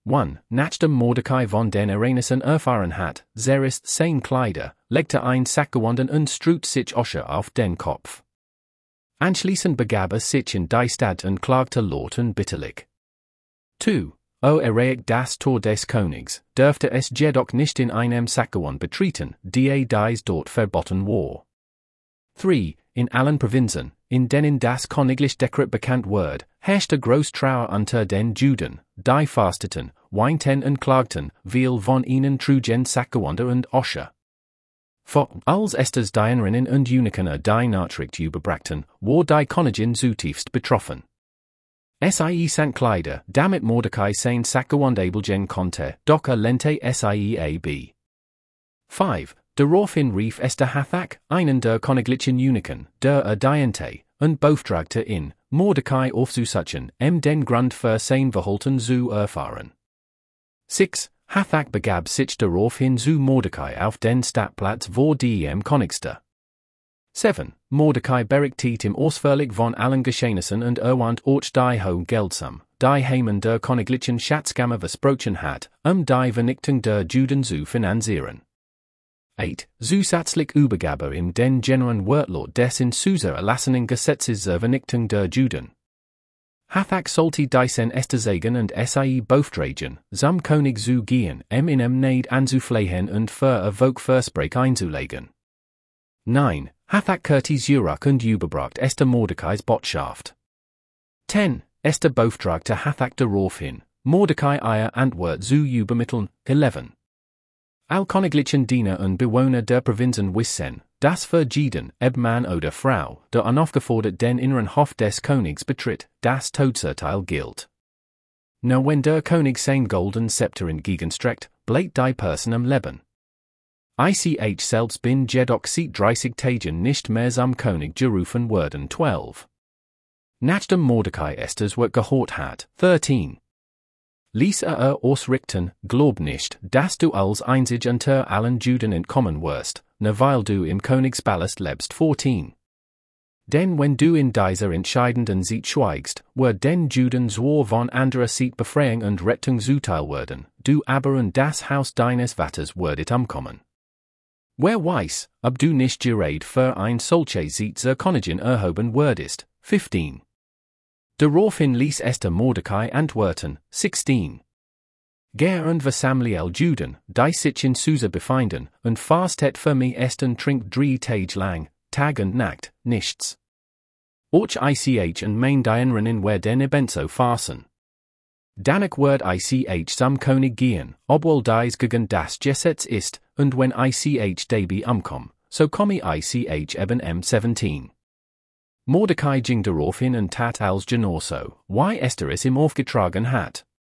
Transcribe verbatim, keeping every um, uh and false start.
one. Nachdem Mordecai von den Ereignissen erfahren hat, zerriss seine Kleider, legte ein Sackgewand und strut sich Asche auf den Kopf. Anschließend begab er sich in die Stadt und klagte laut und bitterlich. zwei. O erreicht das Tor des Königs, dürfte es jedoch nicht in einem Sackgewand betreten, die dies dort verboten war. drei. In allen Provinzen, in denen das königlich Dekret bekannt wird, herrschte groß Trauer unter den Juden, die fasteten, weinten und klagten, weil von ihnen trugen Sackgewande und Asche. Vor als Esthers Dienerinnen und Eunuchen die Nachricht überbrachten, war die Königin zutiefst betroffen. Sie sant Kleider, damit Mordecai sein Sackgewand abelgen konnte, doch er lehnte sie ab. fünf. Daraufhin rief Esther Hathach, einen der königlichen Eunuchen, der er diente, und beauftragte ihn, Mordecai aufzusuchen, um den Grund für sein Verhalten zu erfahren. sechs. Hathach begab sich daraufhin zu Mordecai auf den Stadtplatz vor dem Königste. sieben. Mordecai berichtet ihm ausführlich von allen Geschehnissen und erwähnt auch die hohe Geldsum, die Haman der königlichen Schatzkammer versprochen hat, um die Vernichtung der Juden zu finanzieren. acht. Zusätzlich übergab er ihm den genuinen Wortlaut des in Susa erlassenen Gesetzes zur Vernichtung der Juden. Hathach sollte diesen Esther sagen und sie beauftragen, zum König zu gehen, um ihm Neid anzuflehen und für ein Volkversprech einzulegen. neun. Hathach Curtis Urach und überbracht Esther Mordecais Botschaft. zehn. Esther beauftragte Hathach daraufhin, Mordecai ihr Antwort zu übermitteln. elf. All königlichen Diener und Bewohner der Provinzen wissen, dass für jeden, ob Mann oder Frau, der unaufgefordert den inneren Hof des Königs betritt, das Todesurteil gilt. Nur wenn der König sein golden Scepter entgegenstreckt, bleibt die Person am Leben. Ich selbst bin jedoch seit dreißig Tagen nicht mehr zum König gerufen worden. zwölf. Nachdem Mordecai Esthers Wort gehört hat. dreizehn. Ließ er ausrichten, glaub nicht, dass du als einzig unter allen Juden entkommen wirst, nur weil du im Königspalast lebst. vierzehn. Denn wenn du in dieser entscheidenden Zeit schweigst, wird den Juden zwar von anderer Seite Befreiung und Rettung zuteil werden, du aber und das Haus deines Vaters werdet umkommen. Wer weiß, ob du nicht gerade für ein solche Zeit zur Königin erhoben werdest. fünfzehn. Daraufhin ließ Esther Mordecai antworten. sechzehn. Ger und versammle Juden, die sich in Susa befinden, und fastet für mich esst und trinkt drei Tage lang, Tag und Nacht, nichts. Och ich und mein Dienerinnen werden ebenso fasten. Danach wird ich zum König gehen, obwohl dies gegen das Gesetz ist, und wenn ich dabei umkomme, so komme ich eben m siebzehn. Mordecai ging daraufhin und tat als genauso, wie Esther es ihm aufgetragen hat.